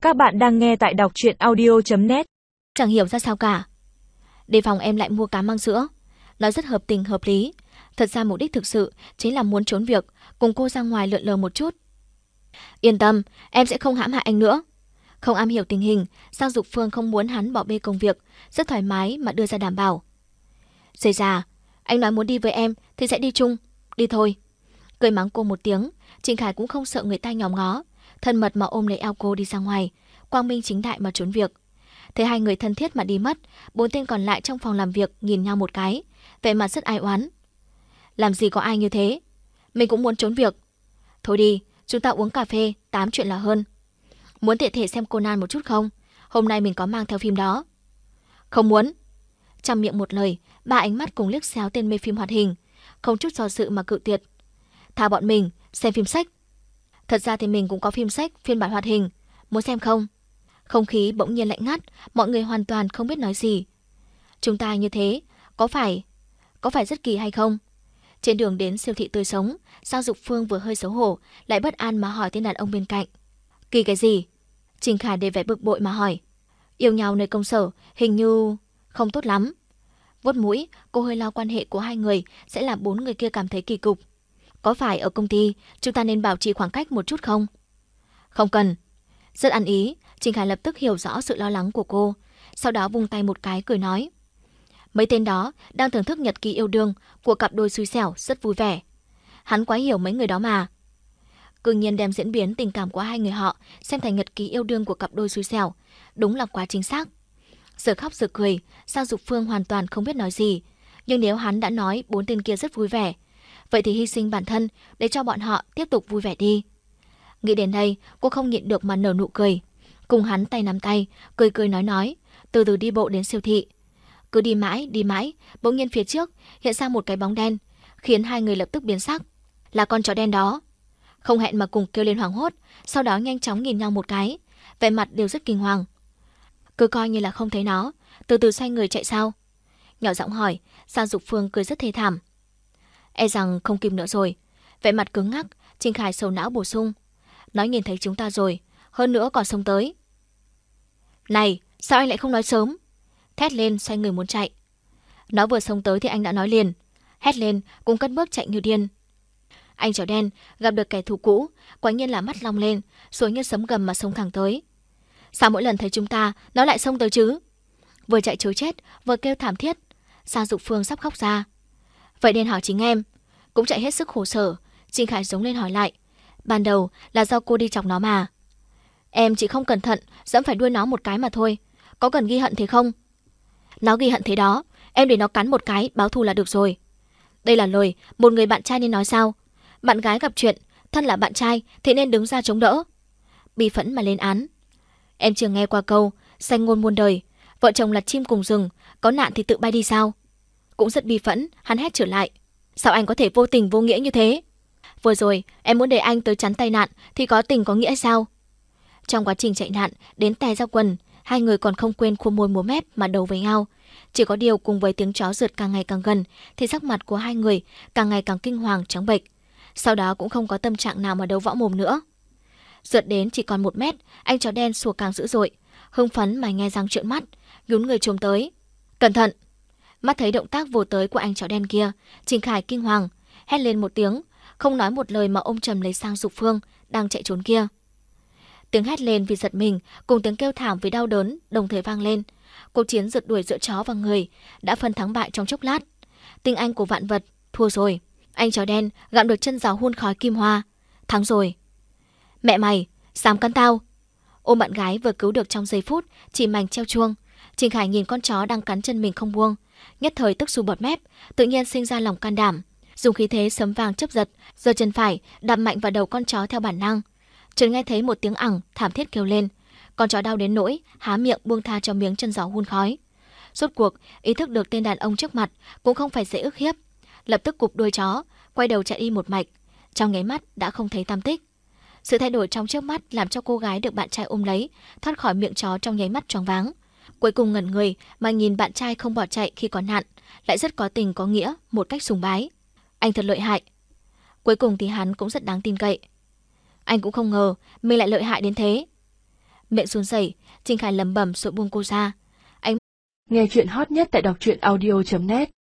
Các bạn đang nghe tại đọc truyện audio.net. Chẳng hiểu ra sao cả. Đề phòng em lại mua cá măng sữa. Nói rất hợp tình hợp lý. Thật ra mục đích thực sự chính là muốn trốn việc, cùng cô ra ngoài lượn lờ một chút. Yên tâm, em sẽ không hãm hại anh nữa. Không am hiểu tình hình, Giang Dục Phương không muốn hắn bỏ bê công việc, rất thoải mái mà đưa ra đảm bảo. Dây già, anh nói muốn đi với em thì sẽ đi chung. Đi thôi. Cười mắng cô một tiếng, Trình Khải cũng không sợ người ta nhòm ngó, thân mật mà ôm lấy eo cô đi ra ngoài, quang minh chính đại mà trốn việc. Thấy hai người thân thiết mà đi mất, bốn tên còn lại trong phòng làm việc nhìn nhau một cái, vẻ mặt rất ai oán. Làm gì có ai như thế? Mình cũng muốn trốn việc. Thôi đi, chúng ta uống cà phê, tám chuyện là hơn. Muốn tiện thể xem Conan một chút không? Hôm nay mình có mang theo phim đó. Không muốn. Trong miệng một lời, ba ánh mắt cùng liếc xéo tên mê phim hoạt hình, không chút do dự mà cự tuyệt. Thà bọn mình xem phim sách. Thật ra thì mình cũng có phim sách phiên bản hoạt hình, muốn xem không? Không khí bỗng nhiên lạnh ngắt, mọi người hoàn toàn không biết nói gì. Chúng ta như thế, có phải rất kỳ hay không? Trên đường đến siêu thị tươi sống, Giang Dục Phương vừa hơi xấu hổ, lại bất an mà hỏi tên đàn ông bên cạnh. Kỳ cái gì? Trình Khải để vẻ bực bội mà hỏi. Yêu nhau nơi công sở, hình như không tốt lắm. Vuốt mũi, cô hơi lo quan hệ của hai người sẽ làm bốn người kia cảm thấy kỳ cục. Có phải ở công ty chúng ta nên bảo trì khoảng cách một chút không? Không cần. Rất ăn ý, Trình Khải lập tức hiểu rõ sự lo lắng của cô, sau đó vung tay một cái cười nói. Mấy tên đó đang thưởng thức nhật ký yêu đương của cặp đôi xui xẻo rất vui vẻ. Hắn quá hiểu mấy người đó mà. Cư nhiên đem diễn biến tình cảm của hai người họ xem thành nhật ký yêu đương của cặp đôi xui xẻo, đúng là quá chính xác. Giờ khóc giờ cười, Giang Dục Phương hoàn toàn không biết nói gì, nhưng nếu hắn đã nói bốn tên kia rất vui vẻ, vậy thì hy sinh bản thân để cho bọn họ tiếp tục vui vẻ đi. Nghĩ đến đây, cô không nhịn được mà nở nụ cười. Cùng hắn tay nắm tay, cười cười nói, từ từ đi bộ đến siêu thị. Cứ đi mãi, bỗng nhiên phía trước hiện ra một cái bóng đen, khiến hai người lập tức biến sắc. Là con chó đen đó. Không hẹn mà cùng kêu lên hoảng hốt, sau đó nhanh chóng nhìn nhau một cái, vẻ mặt đều rất kinh hoàng. Cứ coi như là không thấy nó, từ từ xoay người chạy sao? Nhỏ giọng hỏi, Giang Dục Phương cười rất thê thảm. E rằng không kịp nữa rồi. Vẻ mặt cứng ngắc, Trình Khải sầu não bổ sung. Nói nhìn thấy chúng ta rồi, hơn nữa còn xông tới. Này, sao anh lại không nói sớm? Thét lên xoay người muốn chạy. Nó vừa xông tới thì anh đã nói liền. Hét lên cùng cất bước chạy như điên. Anh chó đen gặp được kẻ thù cũ, quả nhiên là mắt long lên, rồi như sấm gầm mà xông thẳng tới. Sao mỗi lần thấy chúng ta nó lại xông tới chứ? Vừa chạy trối chết, vừa kêu thảm thiết. Giang Dục Phương sắp khóc ra. Vậy nên hỏi chính em. Cũng chạy hết sức khổ sở. Trình Khải giống lên hỏi lại. Ban đầu là do cô đi chọc nó mà. Em chỉ không cẩn thận dẫm phải đuôi nó một cái mà thôi. Có cần ghi hận thế không? Nó ghi hận thế đó, em để nó cắn một cái báo thù là được rồi. Đây là lời một người bạn trai nên nói sao? Bạn gái gặp chuyện, thân là bạn trai thì nên đứng ra chống đỡ. Bi phẫn mà lên án. Em chưa nghe qua câu sanh ngôn muôn đời, vợ chồng là chim cùng rừng, có nạn thì tự bay đi sao? Cũng rất bi phẫn, hắn hét trở lại. Sao anh có thể vô tình vô nghĩa như thế? Vừa rồi em muốn để anh tới chắn tai nạn thì có tình có nghĩa sao? Trong quá trình chạy nạn đến tè ra quần, hai người còn không quên khua môi múa mép mà đấu với nhau. Chỉ có điều cùng với tiếng chó rượt càng ngày càng gần thì sắc mặt của hai người càng ngày càng kinh hoàng trắng bệch. Sau đó cũng không có tâm trạng nào mà đấu võ mồm nữa. Rượt đến chỉ còn 1 mét, anh chó đen sủa càng dữ dội, hưng phấn mà nghe răng trợn mắt, nhún người trồm tới. Cẩn thận! Mắt thấy động tác vồ tới của anh chó đen kia, Trình Khải kinh hoàng, hét lên một tiếng, không nói một lời mà ôm chầm lấy Giang Dục Phương đang chạy trốn kia. Tiếng hét lên vì giật mình cùng tiếng kêu thảm vì đau đớn đồng thời vang lên. Cuộc chiến rượt đuổi giữa chó và người đã phân thắng bại trong chốc lát. Tinh anh của vạn vật thua rồi. Anh chó đen gặm được chân giáo hun khói kim hoa. Thắng rồi. Mẹ mày, dám cắn tao? Ôm bạn gái vừa cứu được trong giây phút chỉ mảnh treo chuông. Trình Khải nhìn con chó đang cắn chân mình không buông, nhất thời tức sù bọt mép, tự nhiên sinh ra lòng can đảm, dùng khí thế sấm vàng chớp giật, giơ chân phải đạp mạnh vào đầu con chó theo bản năng. Chợt nghe thấy một tiếng ẳng thảm thiết kêu lên, con chó đau đến nỗi há miệng buông tha cho miếng chân gió hun khói. Rốt cuộc ý thức được tên đàn ông trước mặt cũng không phải dễ ức hiếp, lập tức cụp đuôi chó, quay đầu chạy đi một mạch, trong nháy mắt đã không thấy tăm tích. Sự thay đổi trong trước mắt làm cho cô gái được bạn trai ôm lấy thoát khỏi miệng chó trong nháy mắt choáng váng. Cuối cùng ngẩn người mà nhìn bạn trai không bỏ chạy khi có nạn, lại rất có tình có nghĩa, một cách sùng bái. Anh thật lợi hại. Cuối cùng thì hắn cũng rất đáng tin cậy. Anh cũng không ngờ mình lại lợi hại đến thế. Miệng run rẩy, Trình Khải lẩm bẩm rồi buông cô ra. Nghe chuyện hot nhất tại đọc truyện audio.net